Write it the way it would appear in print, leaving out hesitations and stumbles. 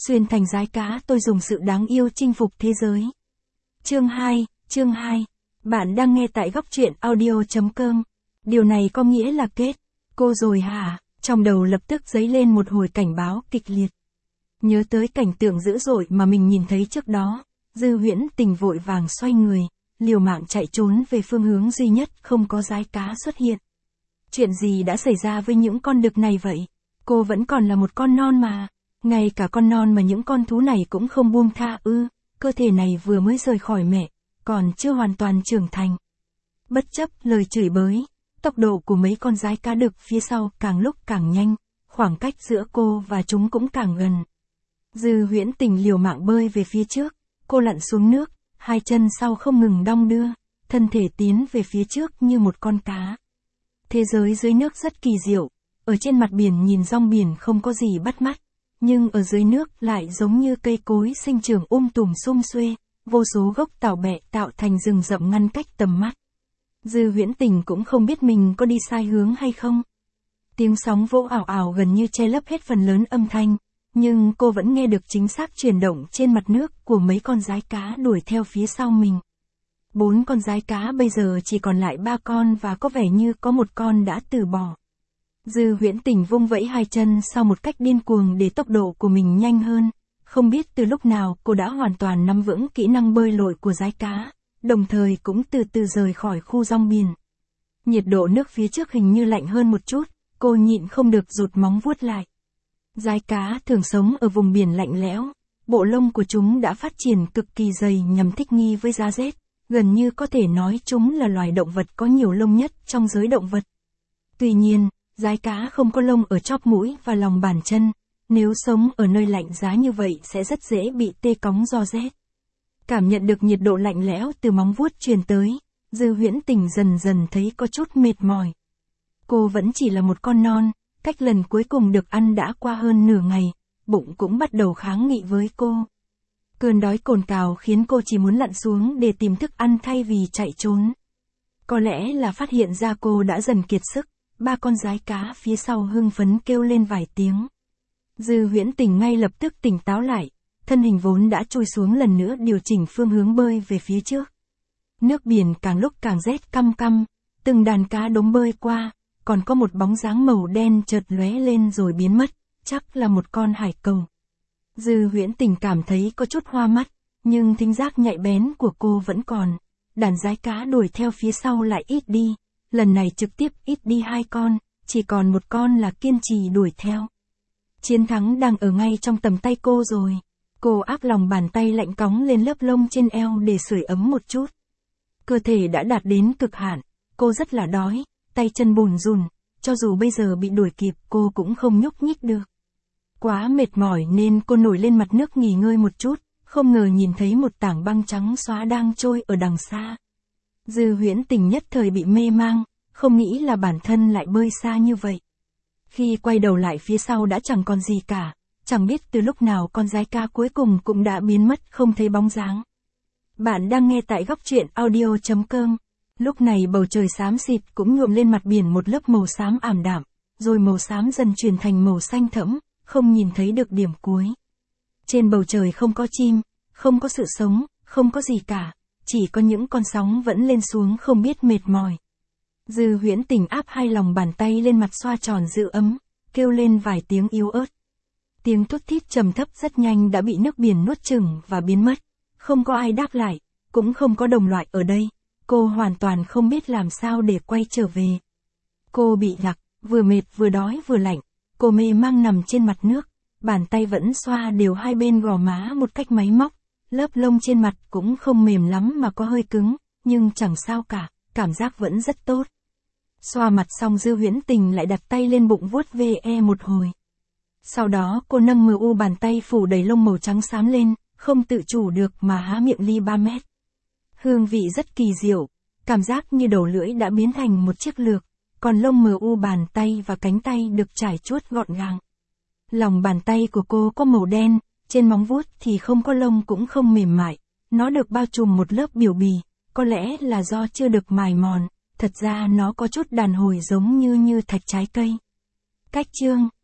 Xuyên thành rái cá, tôi dùng sự đáng yêu chinh phục thế giới. Chương 2. Bạn đang nghe tại góc truyện audio.com. Điều này có nghĩa là kết. Cô rồi hả? Trong đầu lập tức dấy lên một hồi cảnh báo kịch liệt. Nhớ tới cảnh tượng dữ dội mà mình nhìn thấy trước đó, Dư Huyễn Tình vội vàng xoay người, liều mạng chạy trốn về phương hướng duy nhất không có rái cá xuất hiện. Chuyện gì đã xảy ra với những con đực này vậy? Cô vẫn còn là một con non mà. Ngay cả con non mà những con thú này cũng không buông tha ư, cơ thể này vừa mới rời khỏi mẹ, còn chưa hoàn toàn trưởng thành. Bất chấp lời chửi bới, tốc độ của mấy con rái cá đực phía sau càng lúc càng nhanh, khoảng cách giữa cô và chúng cũng càng gần. Dư Huyễn Tình liều mạng bơi về phía trước, cô lặn xuống nước, hai chân sau không ngừng đong đưa, thân thể tiến về phía trước như một con cá. Thế giới dưới nước rất kỳ diệu, ở trên mặt biển nhìn rong biển không có gì bắt mắt, nhưng ở dưới nước lại giống như cây cối sinh trưởng tùm sum xuê, vô số gốc tảo bẹ tạo thành rừng rậm ngăn cách tầm mắt. Dư Huyễn Tình cũng không biết mình có đi sai hướng hay không. Tiếng sóng vỗ ảo ảo gần như che lấp hết phần lớn âm thanh, nhưng cô vẫn nghe được chính xác chuyển động trên mặt nước của mấy con rái cá đuổi theo phía sau mình. 4 con rái cá bây giờ chỉ còn lại 3 con và có vẻ như có một con đã từ bỏ. Dư Huyễn Tình vung vẫy hai chân sau một cách điên cuồng để tốc độ của mình nhanh hơn. Không biết từ lúc nào cô đã hoàn toàn nắm vững kỹ năng bơi lội của rái cá, đồng thời cũng từ từ rời khỏi khu rong biển. Nhiệt độ nước phía trước hình như lạnh hơn một chút, cô nhịn không được rụt móng vuốt lại. Rái cá thường sống ở vùng biển lạnh lẽo, bộ lông của chúng đã phát triển cực kỳ dày nhằm thích nghi với giá rét, gần như có thể nói chúng là loài động vật có nhiều lông nhất trong giới động vật. Tuy nhiên, rái cá không có lông ở chóp mũi và lòng bàn chân, nếu sống ở nơi lạnh giá như vậy sẽ rất dễ bị tê cóng do rét. Cảm nhận được nhiệt độ lạnh lẽo từ móng vuốt truyền tới, Dư Huyễn Tình dần dần thấy có chút mệt mỏi. Cô vẫn chỉ là một con non, cách lần cuối cùng được ăn đã qua hơn nửa ngày, bụng cũng bắt đầu kháng nghị với cô. Cơn đói cồn cào khiến cô chỉ muốn lặn xuống để tìm thức ăn thay vì chạy trốn. Có lẽ là phát hiện ra cô đã dần kiệt sức, 3 con rái cá phía sau hưng phấn kêu lên vài tiếng. Dư Huyễn Tình ngay lập tức tỉnh táo lại, thân hình vốn đã trôi xuống lần nữa điều chỉnh phương hướng bơi về phía trước. Nước biển càng lúc càng rét căm căm, từng đàn cá đống bơi qua, còn có một bóng dáng màu đen chợt lóe lên rồi biến mất, chắc là một con hải cầu. Dư Huyễn Tình cảm thấy có chút hoa mắt, nhưng thính giác nhạy bén của cô vẫn còn. Đàn rái cá đuổi theo phía sau lại ít đi, lần này trực tiếp ít đi 2 con, chỉ còn một con là kiên trì đuổi theo. Chiến thắng đang ở ngay trong tầm tay cô rồi. Cô áp lòng bàn tay lạnh cóng lên lớp lông trên eo để sưởi ấm một chút. Cơ thể đã đạt đến cực hạn, cô rất là đói, tay chân bùn rùn, cho dù bây giờ bị đuổi kịp cô cũng không nhúc nhích được. Quá mệt mỏi nên cô nổi lên mặt nước nghỉ ngơi một chút, không ngờ nhìn thấy một tảng băng trắng xóa đang trôi ở đằng xa. Dư Huyễn Tình nhất thời bị mê mang, không nghĩ là bản thân lại bơi xa như vậy. Khi quay đầu lại phía sau đã chẳng còn gì cả, chẳng biết từ lúc nào con rái cá cuối cùng cũng đã biến mất không thấy bóng dáng. Bạn đang nghe tại góc truyện audio.com. Lúc này bầu trời xám xịt cũng nhuộm lên mặt biển một lớp màu xám ảm đạm, rồi màu xám dần chuyển thành màu xanh thẫm, không nhìn thấy được điểm cuối. Trên bầu trời không có chim, không có sự sống, không có gì cả, chỉ có những con sóng vẫn lên xuống không biết mệt mỏi. Dư Huyễn Tình áp hai lòng bàn tay lên mặt xoa tròn giữ ấm, kêu lên vài tiếng yếu ớt. Tiếng thút thít trầm thấp rất nhanh đã bị nước biển nuốt chửng và biến mất. Không có ai đáp lại, cũng không có đồng loại ở đây. Cô hoàn toàn không biết làm sao để quay trở về. Cô bị lạc, vừa mệt vừa đói vừa lạnh. Cô mê mang nằm trên mặt nước, bàn tay vẫn xoa đều hai bên gò má một cách máy móc. Lớp lông trên mặt cũng không mềm lắm mà có hơi cứng, nhưng chẳng sao cả, cảm giác vẫn rất tốt. Xoa mặt xong Dư Huyễn Tình lại đặt tay lên bụng vuốt ve một hồi. Sau đó cô nâng bàn tay phủ đầy lông màu trắng xám lên, không tự chủ được mà há miệng ly 3 mét. Hương vị rất kỳ diệu, cảm giác như đầu lưỡi đã biến thành một chiếc lược, còn lông bàn tay và cánh tay được trải chuốt gọn gàng. Lòng bàn tay của cô có màu đen, trên móng vuốt thì không có lông cũng không mềm mại, nó được bao trùm một lớp biểu bì, có lẽ là do chưa được mài mòn, thật ra nó có chút đàn hồi giống như thạch trái cây. Cách chương